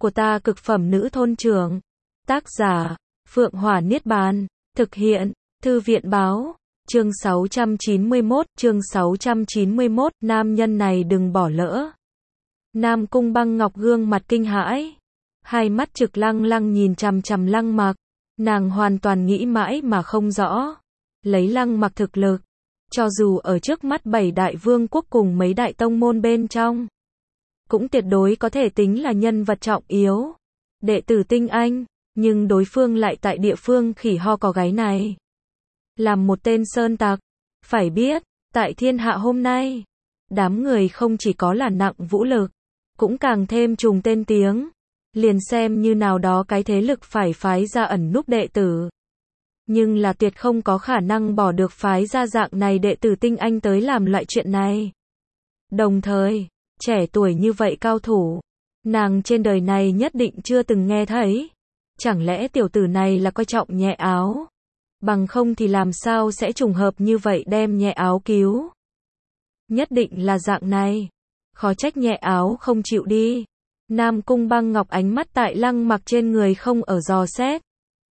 của ta cực phẩm nữ thôn trưởng. Tác giả, Phượng Hỏa Niết Bàn. Thực hiện, Thư viện báo. Chương 691, nam nhân này đừng bỏ lỡ. Nam Cung Băng Ngọc gương mặt kinh hãi, hai mắt trực lăng lăng nhìn chằm chằm Lăng Mặc. Nàng hoàn toàn nghĩ mãi mà không rõ. Lấy Lăng Mặc thực lực, cho dù ở trước mắt 7 đại vương quốc cùng mấy đại tông môn bên trong, cũng tuyệt đối có thể tính là nhân vật trọng yếu, đệ tử tinh anh, nhưng đối phương lại tại địa phương khỉ ho có gáy này. Làm một tên sơn tặc, phải biết, tại thiên hạ hôm nay, đám người không chỉ có là nặng vũ lực, cũng càng thêm trùng tên tiếng, liền xem như nào đó cái thế lực phải phái ra ẩn núp đệ tử. Nhưng là tuyệt không có khả năng bỏ được phái ra dạng này đệ tử tinh anh tới làm loại chuyện này. Đồng thời, trẻ tuổi như vậy cao thủ, nàng trên đời này nhất định chưa từng nghe thấy. Chẳng lẽ tiểu tử này là coi trọng Nhẹ Áo? Bằng không thì làm sao sẽ trùng hợp như vậy đem Nhẹ Áo cứu? Nhất định là dạng này. Khó trách Nhẹ Áo không chịu đi. Nam Cung Băng Ngọc ánh mắt tại Lăng Mặc trên người không ở dò xét.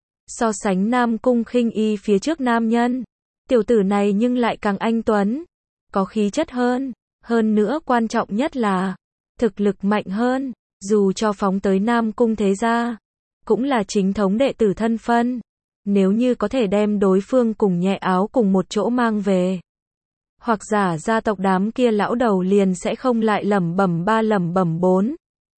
So sánh Nam Cung Khinh Y phía trước nam nhân, tiểu tử này nhưng lại càng anh tuấn, có khí chất hơn, hơn nữa quan trọng nhất là thực lực mạnh hơn, dù cho phóng tới Nam Cung thế gia, cũng là chính thống đệ tử thân phân. Nếu như có thể đem đối phương cùng Nhẹ Áo cùng một chỗ mang về, hoặc giả gia tộc đám kia lão đầu liền sẽ không lại lẩm bẩm 3 lẩm bẩm 4.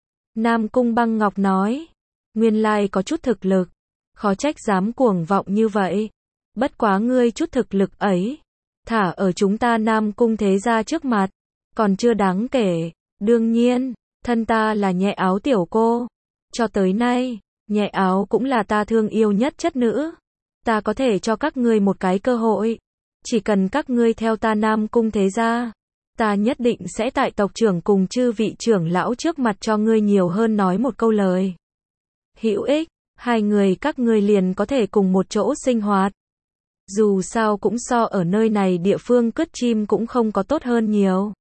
Nam Cung Băng Ngọc nói, nguyên lai có chút thực lực, khó trách dám cuồng vọng như vậy. Bất quá ngươi chút thực lực ấy, thả ở chúng ta Nam Cung thế gia trước mặt, còn chưa đáng kể. Đương nhiên, thân ta là Nhẹ Áo tiểu cô. Cho tới nay, Nhẹ Áo cũng là ta thương yêu nhất chất nữ. Ta có thể cho các ngươi một cái cơ hội. Chỉ cần các ngươi theo ta Nam Cung thế gia, ta nhất định sẽ tại tộc trưởng cùng chư vị trưởng lão trước mặt cho ngươi nhiều hơn nói một câu lời hữu ích. Hai người các ngươi liền có thể cùng một chỗ sinh hoạt. Dù sao cũng so ở nơi này địa phương cất chim cũng không có tốt hơn nhiều.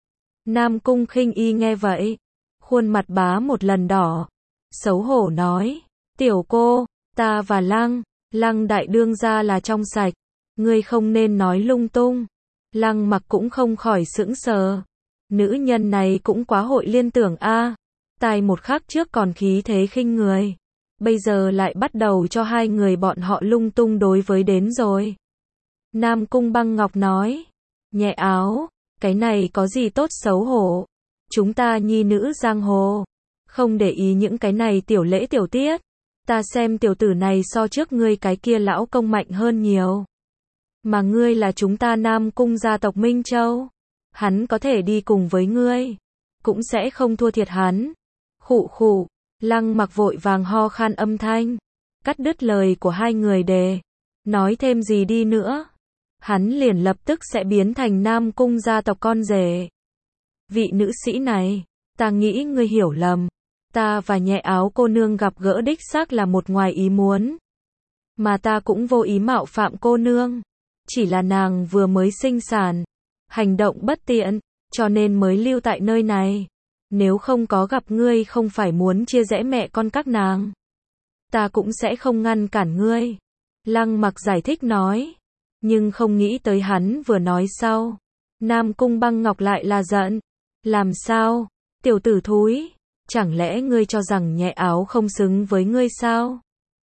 Nam Cung Khinh Y nghe vậy, khuôn mặt bá một lần đỏ, xấu hổ nói, tiểu cô, ta và Lăng đại đương gia là trong sạch, ngươi không nên nói lung tung. Lăng Mặc cũng không khỏi sững sờ, nữ nhân này cũng quá hội liên tưởng a. Tai một khắc trước còn khí thế khinh người, bây giờ lại bắt đầu cho hai người bọn họ lung tung đối với đến rồi. Nam Cung Băng Ngọc nói, Nhẹ Áo, cái này có gì tốt xấu hổ, chúng ta nhi nữ giang hồ, không để ý những cái này tiểu lễ tiểu tiết. Ta xem tiểu tử này so trước ngươi cái kia lão công mạnh hơn nhiều. Mà ngươi là chúng ta Nam Cung gia tộc Minh Châu, hắn có thể đi cùng với ngươi, cũng sẽ không thua thiệt hắn. Khụ khụ. Lăng Mặc vội vàng ho khan âm thanh, cắt đứt lời của hai người để nói thêm gì đi nữa, hắn liền lập tức sẽ biến thành Nam Cung gia tộc con rể. Vị nữ sĩ này, ta nghĩ ngươi hiểu lầm, ta và Nhẹ Áo cô nương gặp gỡ đích xác là một ngoài ý muốn, mà ta cũng vô ý mạo phạm cô nương, chỉ là nàng vừa mới sinh sản, hành động bất tiện, cho nên mới lưu tại nơi này. Nếu không có gặp ngươi không phải muốn chia rẽ mẹ con các nàng, ta cũng sẽ không ngăn cản ngươi. Lăng Mặc giải thích nói, nhưng không nghĩ tới hắn vừa nói sau, Nam Cung Băng Ngọc lại là giận. Làm sao, tiểu tử thúi, chẳng lẽ ngươi cho rằng Nhẹ Áo không xứng với ngươi sao?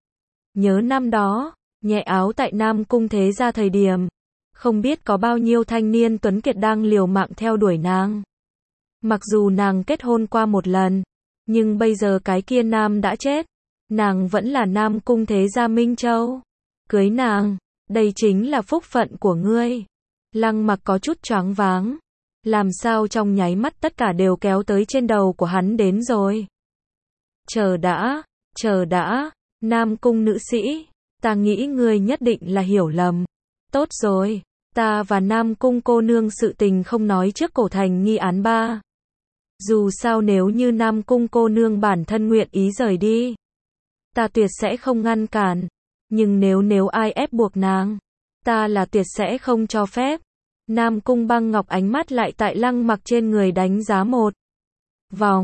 Nhớ năm đó, Nhẹ Áo tại Nam Cung thế gia thời điểm, không biết có bao nhiêu thanh niên tuấn kiệt đang liều mạng theo đuổi nàng. Mặc dù nàng kết hôn qua một lần, nhưng bây giờ cái kia nam đã chết, nàng vẫn là Nam Cung thế gia Minh Châu. Cưới nàng, đây chính là phúc phận của ngươi. Lăng Mặc có chút choáng váng, làm sao trong nháy mắt tất cả đều kéo tới trên đầu của hắn đến rồi. Chờ đã, Nam Cung nữ sĩ, ta nghĩ ngươi nhất định là hiểu lầm. Tốt rồi, ta và Nam Cung cô nương sự tình không nói trước cổ thành nghi án 3. Dù sao nếu như Nam Cung cô nương bản thân nguyện ý rời đi, ta tuyệt sẽ không ngăn cản. Nhưng nếu ai ép buộc nàng, ta là tuyệt sẽ không cho phép. Nam Cung Băng Ngọc ánh mắt lại tại Lăng Mặc trên người đánh giá một vòng.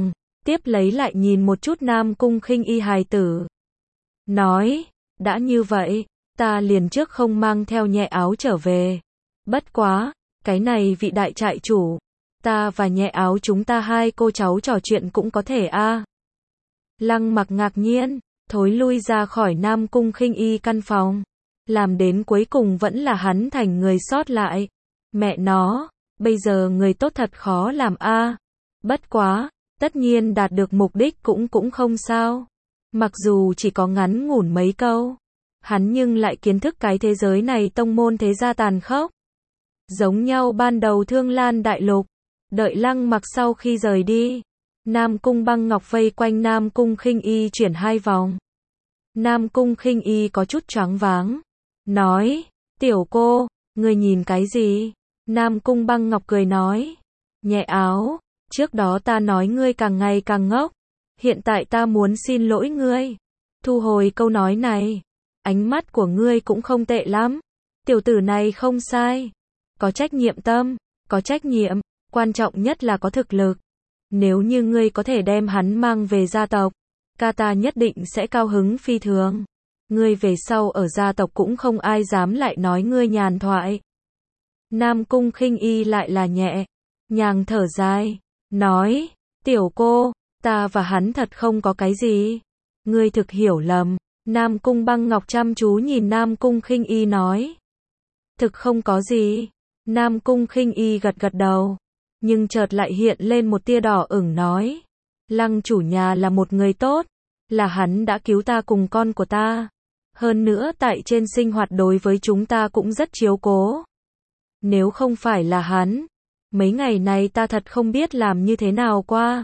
tiếp lấy lại nhìn một chút Nam Cung Khinh Y hài tử. Nói, đã như vậy, ta liền trước không mang theo Nhẹ Áo trở về. Bất quá, cái này vị đại trại chủ, ta và Nhẹ Áo chúng ta hai cô cháu trò chuyện cũng có thể a. Lăng Mặc ngạc nhiên, thối lui ra khỏi Nam Cung Khinh Y căn phòng. Làm đến cuối cùng vẫn là hắn thành người sót lại. Mẹ nó, bây giờ người tốt thật khó làm a. Bất quá, tất nhiên đạt được mục đích cũng không sao. Mặc dù chỉ có ngắn ngủn mấy câu, hắn nhưng lại kiến thức cái thế giới này tông môn thế gia tàn khốc. Giống nhau ban đầu Thương Lan Đại Lục, đợi Lăng Mặc sau khi rời đi, Nam Cung Băng Ngọc vây quanh Nam Cung Khinh Y chuyển 2 vòng. Nam Cung Khinh Y có chút choáng váng, nói, tiểu cô, ngươi nhìn cái gì? Nam Cung Băng Ngọc cười nói, Nhẹ Áo, trước đó ta nói ngươi càng ngày càng ngốc, hiện tại ta muốn xin lỗi ngươi. Thu hồi câu nói này, ánh mắt của ngươi cũng không tệ lắm, tiểu tử này không sai, có trách nhiệm tâm, có trách nhiệm, quan trọng nhất là có thực lực. Nếu như ngươi có thể đem hắn mang về gia tộc, ca ta nhất định sẽ cao hứng phi thường. Ngươi về sau ở gia tộc cũng không ai dám lại nói ngươi nhàn thoại. Nam Cung Khinh Y lại là nhẹ nhàng thở dài, nói, tiểu cô, ta và hắn thật không có cái gì. Ngươi thực hiểu lầm. Nam Cung Băng Ngọc chăm chú nhìn Nam Cung Khinh Y nói, thực không có gì. Nam Cung Khinh Y gật gật đầu, nhưng chợt lại hiện lên một tia đỏ ửng nói, Lăng chủ nhà là một người tốt, là hắn đã cứu ta cùng con của ta. Hơn nữa tại trên sinh hoạt đối với chúng ta cũng rất chiếu cố. Nếu không phải là hắn, mấy ngày này ta thật không biết làm như thế nào qua.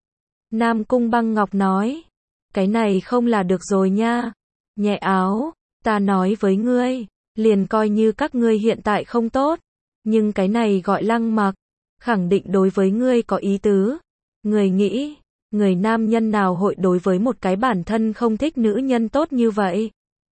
Nam Cung Băng Ngọc nói, cái này không là được rồi nha. Nhẹ Áo, ta nói với ngươi, liền coi như các ngươi hiện tại không tốt, nhưng cái này gọi Lăng Mặc, khẳng định đối với ngươi có ý tứ. Ngươi nghĩ, người nam nhân nào hội đối với một cái bản thân không thích nữ nhân tốt như vậy?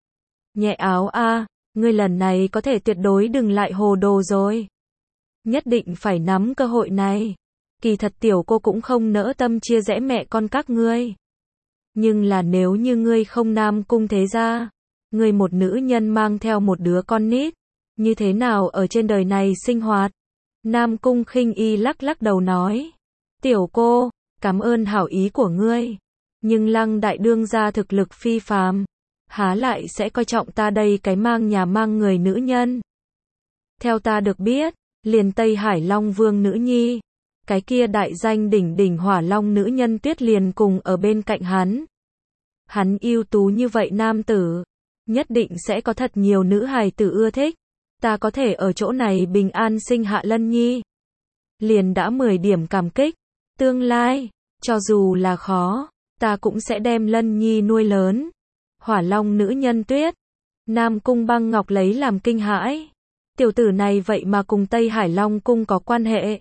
Nhẹ Áo a, ngươi lần này có thể tuyệt đối đừng lại hồ đồ rồi. Nhất định phải nắm cơ hội này. Kỳ thật tiểu cô cũng không nỡ tâm chia rẽ mẹ con các ngươi. Nhưng là nếu như ngươi không Nam Cung thế gia, ngươi một nữ nhân mang theo một đứa con nít, như thế nào ở trên đời này sinh hoạt? Nam Cung Khinh Y lắc lắc đầu nói, tiểu cô, cảm ơn hảo ý của ngươi, nhưng Lăng đại đương gia thực lực phi phàm, há lại sẽ coi trọng ta đây cái mang nhà mang người nữ nhân. Theo ta được biết, liền Tây Hải Long Vương nữ nhi, cái kia đại danh đỉnh đỉnh Hỏa Long nữ nhân Tuyết liền cùng ở bên cạnh hắn. Hắn ưu tú như vậy nam tử, nhất định sẽ có thật nhiều nữ hài tử ưa thích. Ta có thể ở chỗ này bình an sinh hạ Lân Nhi, liền đã 10 điểm cảm kích. Tương lai, cho dù là khó, ta cũng sẽ đem Lân Nhi nuôi lớn. Hỏa Long nữ nhân Tuyết, Nam Cung Băng Ngọc lấy làm kinh hãi. Tiểu tử này vậy mà cùng Tây Hải Long cung có quan hệ.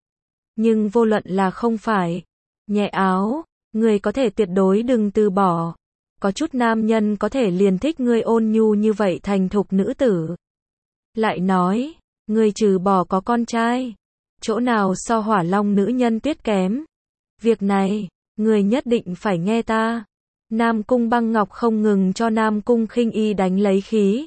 Nhưng vô luận là không phải, Nhẹ Áo, người có thể tuyệt đối đừng từ bỏ. Có chút nam nhân có thể liền thích ngươi ôn nhu như vậy thành thục nữ tử. Lại nói, ngươi trừ bỏ có con trai, chỗ nào so Hỏa Long nữ nhân Tuyết kém. Việc này, ngươi nhất định phải nghe ta. Nam Cung Băng Ngọc không ngừng cho Nam Cung Khinh Y đánh lấy khí.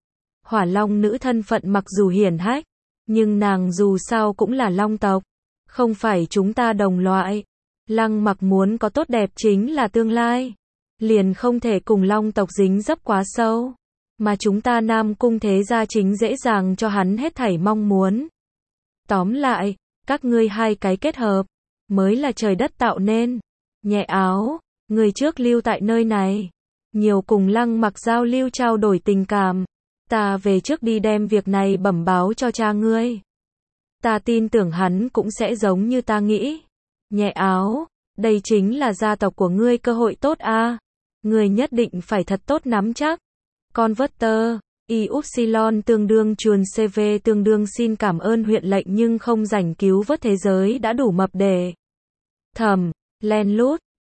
Hỏa Long nữ thân phận mặc dù hiển hách, nhưng nàng dù sao cũng là Long tộc, không phải chúng ta đồng loại. Lăng Mặc muốn có tốt đẹp chính là tương lai, liền không thể cùng Long tộc dính dấp quá sâu, mà chúng ta Nam Cung thế gia chính dễ dàng cho hắn hết thảy mong muốn. Tóm lại, các ngươi hai cái kết hợp, mới là trời đất tạo nên. Nhẹ Áo, người trước lưu tại nơi này, nhiều cùng Lăng Mặc giao lưu trao đổi tình cảm. Ta về trước đi đem việc này bẩm báo cho cha ngươi. Ta tin tưởng hắn cũng sẽ giống như ta nghĩ. Nhẹ Áo, đây chính là gia tộc của ngươi cơ hội tốt a. Ngươi nhất định phải thật tốt nắm chắc. Converter, Y Upsilon tương đương chuồn CV tương đương xin cảm ơn huyện lệnh nhưng không rảnh cứu vớt thế giới đã đủ mập để. Thầm, len lút.